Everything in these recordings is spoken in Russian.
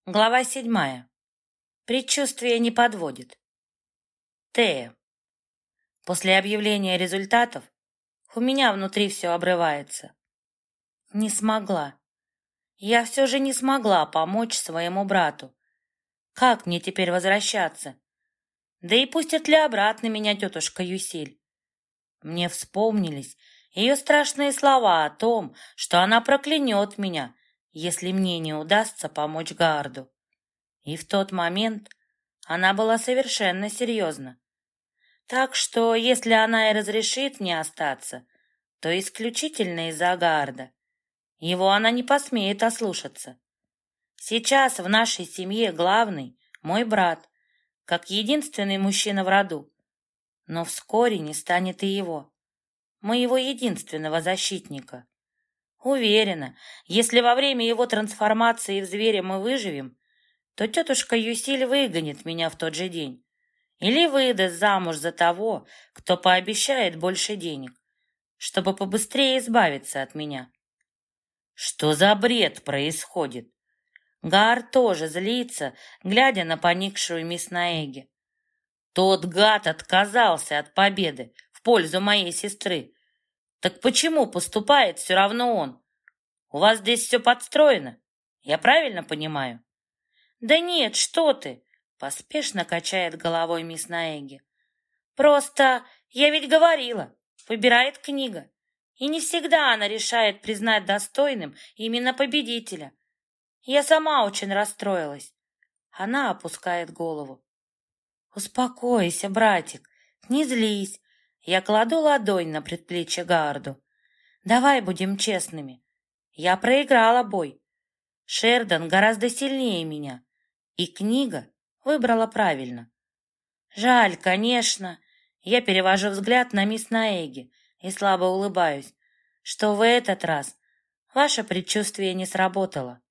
Глава 7. Предчувствие не подводит. Тея. После объявления результатов у меня внутри все обрывается. Не смогла. Я все же не смогла помочь своему брату. Как мне теперь возвращаться? Да и пустят ли обратно меня тетушка Юсиль? Мне вспомнились ее страшные слова о том, что она проклянет меня, если мне не удастся помочь Гарду. И в тот момент она была совершенно серьезна. Так что, если она и разрешит мне остаться, то исключительно из-за Гарда. Его она не посмеет ослушаться. Сейчас в нашей семье главный мой брат, как единственный мужчина в роду. Но вскоре не станет и его, моего единственного защитника. Уверена, если во время его трансформации в зверя мы выживем, то тетушка Юсиль выгонит меня в тот же день или выдаст замуж за того, кто пообещает больше денег, чтобы побыстрее избавиться от меня. Что за бред происходит? Гар тоже злится, глядя на поникшую мисс Наэги. Тот гад отказался от победы в пользу моей сестры. Так почему поступает все равно он? У вас здесь все подстроено, я правильно понимаю? Да нет, что ты, поспешно качает головой мисс Наэги. Просто я ведь говорила, выбирает книга. И не всегда она решает признать достойным именно победителя. Я сама очень расстроилась. Она опускает голову. Успокойся, братик, не злись. Я кладу ладонь на предплечье Гарду. Давай будем честными. Я проиграла бой. Шердан гораздо сильнее меня. И книга выбрала правильно. Жаль, конечно. Я перевожу взгляд на мисс Наэги и слабо улыбаюсь, что в этот раз ваше предчувствие не сработало.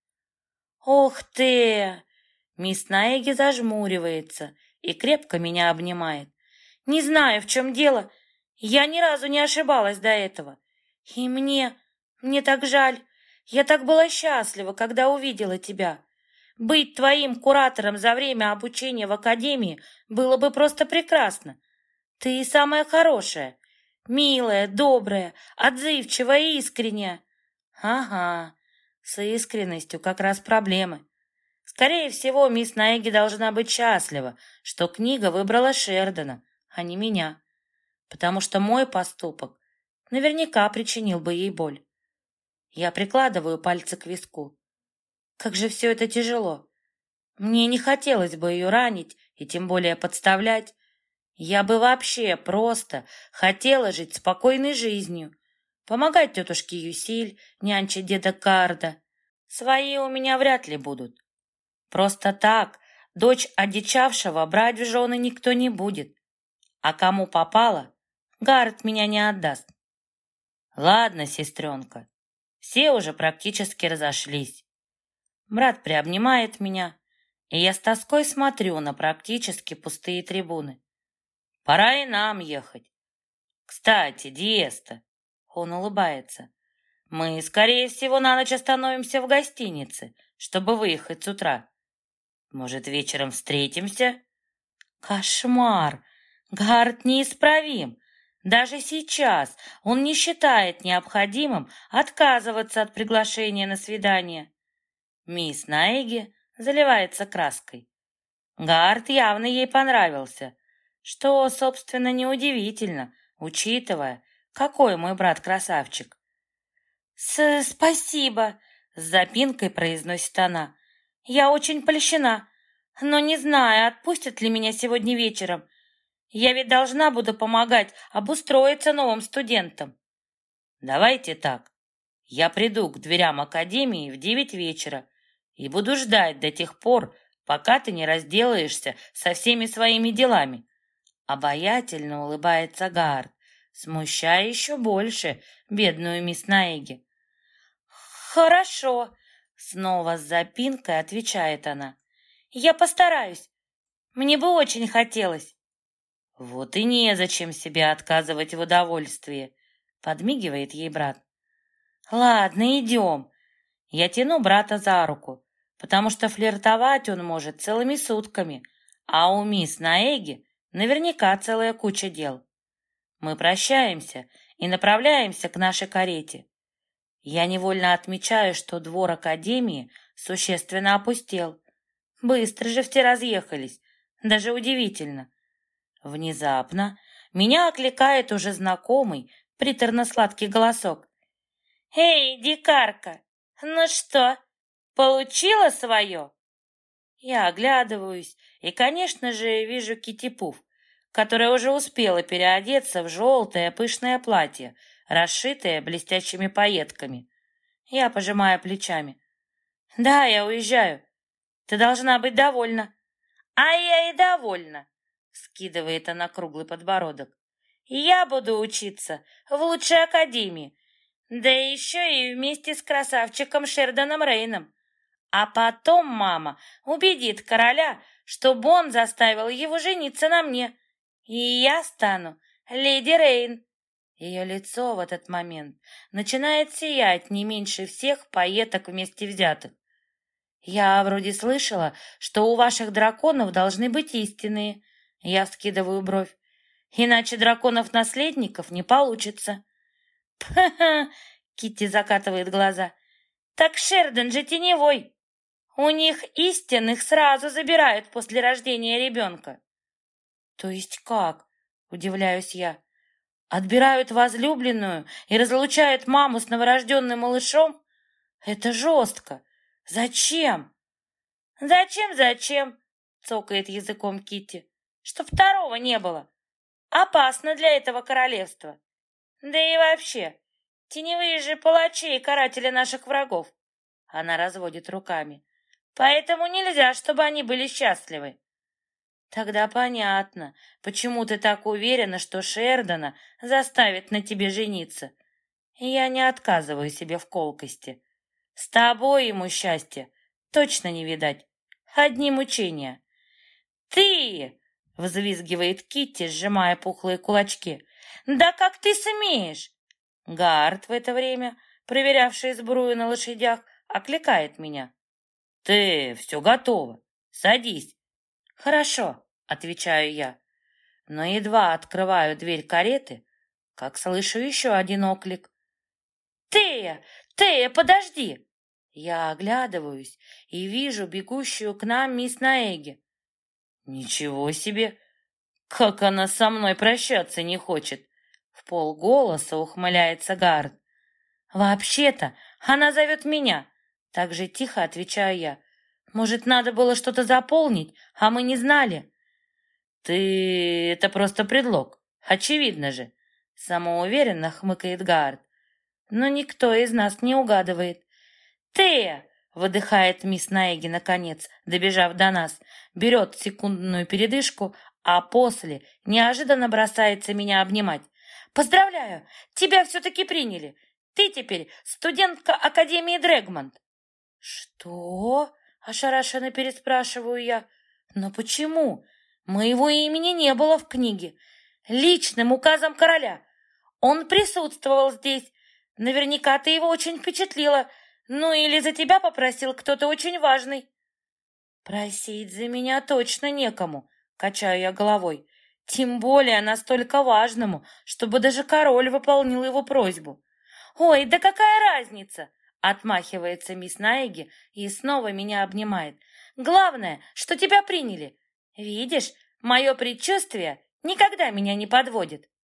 Ох ты! Мисс Наэги зажмуривается и крепко меня обнимает. Не знаю, в чем дело. Я ни разу не ошибалась до этого. И мне так жаль. Я так была счастлива, когда увидела тебя. Быть твоим куратором за время обучения в академии было бы просто прекрасно. Ты самая хорошая, милая, добрая, отзывчивая и искренняя. Ага, с искренностью как раз проблемы. Скорее всего, мисс Наэги должна быть счастлива, что книга выбрала Шердана, а не меня, потому что мой поступок наверняка причинил бы ей боль. Я прикладываю пальцы к виску. Как же все это тяжело. Мне не хотелось бы ее ранить и тем более подставлять. Я бы вообще просто хотела жить спокойной жизнью, помогать тетушке Юсиль, нянчить деда Карда. Свои у меня вряд ли будут. Просто так дочь одичавшего брать в жены никто не будет. А кому попало, Гард меня не отдаст. Ладно, сестренка, все уже практически разошлись. Брат приобнимает меня, и я с тоской смотрю на практически пустые трибуны. Пора и нам ехать. Кстати, Диеста, он улыбается, мы, скорее всего, на ночь остановимся в гостинице, чтобы выехать с утра. Может, вечером встретимся? Кошмар! Гард неисправим. Даже сейчас он не считает необходимым отказываться от приглашения на свидание. Мисс Наэги заливается краской. Гард явно ей понравился, что, собственно, неудивительно, учитывая, какой мой брат красавчик. «Спасибо!» — с запинкой произносит она. «Я очень польщена, но не знаю, отпустят ли меня сегодня вечером. Я ведь должна буду помогать обустроиться новым студентам». «Давайте так. Я приду к дверям академии в 9 вечера и буду ждать до тех пор, пока ты не разделаешься со всеми своими делами». Обаятельно улыбается Гард, смущая еще больше бедную мисс Наэги. «Хорошо», — снова с запинкой отвечает она. «Я постараюсь. Мне бы очень хотелось». «Вот и незачем себе отказывать в удовольствии», — подмигивает ей брат. «Ладно, идем». Я тяну брата за руку, потому что флиртовать он может целыми сутками, а у мисс Наэги наверняка целая куча дел. Мы прощаемся и направляемся к нашей карете. Я невольно отмечаю, что двор академии существенно опустел. Быстро же все разъехались, даже удивительно. Внезапно меня окликает уже знакомый приторно-сладкий голосок. «Эй, дикарка, ну что, получила свое?» Я оглядываюсь и, конечно же, вижу Китти Пуф, которая уже успела переодеться в желтое пышное платье, расшитое блестящими пайетками. Я пожимаю плечами. «Да, я уезжаю. Ты должна быть довольна». «А я и довольна», — скидывает она круглый подбородок. «Я буду учиться в лучшей академии, да еще и вместе с красавчиком Шерданом Рейном. А потом мама убедит короля, чтобы он заставил его жениться на мне, и я стану леди Рейн». Ее лицо в этот момент начинает сиять не меньше всех пайеток вместе взятых. «Я вроде слышала, что у ваших драконов должны быть истинные». Я вскидываю бровь. «Иначе драконов-наследников не получится». «Ха-ха!» — Китти закатывает глаза. «Так Шердан же теневой. У них истинных сразу забирают после рождения ребенка». «То есть как?» — удивляюсь я. «Отбирают возлюбленную и разлучают маму с новорожденным малышом? Это жестко. Зачем?» «Зачем?» — цокает языком Китти. «Чтоб второго не было. Опасно для этого королевства. Да и вообще, теневые же палачи и каратели наших врагов». Она разводит руками. «Поэтому нельзя, чтобы они были счастливы». «Тогда понятно, почему ты так уверена, что Шердана заставит на тебе жениться. Я не отказываю себе в колкости. С тобой ему счастья точно не видать. Одни мучения». «Ты!» — взвизгивает Китти, сжимая пухлые кулачки. «Да как ты смеешь?» Гард в это время, проверявший сбрую на лошадях, окликает меня. «Ты, все готово. Садись». «Хорошо», — отвечаю я. Но едва открываю дверь кареты, как слышу еще один оклик. «Тея! Тея, подожди!» Я оглядываюсь и вижу бегущую к нам мисс Наэги. «Ничего себе! Как она со мной прощаться не хочет!» В полголоса ухмыляется Гард. «Вообще-то она зовет меня!» Так же тихо отвечаю я. «Может, надо было что-то заполнить, а мы не знали?» «Ты... это просто предлог, очевидно же!» Самоуверенно хмыкает Гард. Но никто из нас не угадывает. «Тея!» — выдыхает мисс Наэги наконец, добежав до нас, берет секундную передышку, а после неожиданно бросается меня обнимать. «Поздравляю! Тебя все-таки приняли! Ты теперь студентка Академии Дрэгмонт!» «Что?» — ошарашенно переспрашиваю я. «Но почему? Моего имени не было в книге. Личным указом короля. Он присутствовал здесь. Наверняка ты его очень впечатлила. Ну или за тебя попросил кто-то очень важный». «Просить за меня точно некому», — качаю я головой. «Тем более настолько важному, чтобы даже король выполнил его просьбу». «Ой, да какая разница?» — отмахивается мисс Наэги и снова меня обнимает. «Главное, что тебя приняли. Видишь, мое предчувствие никогда меня не подводит».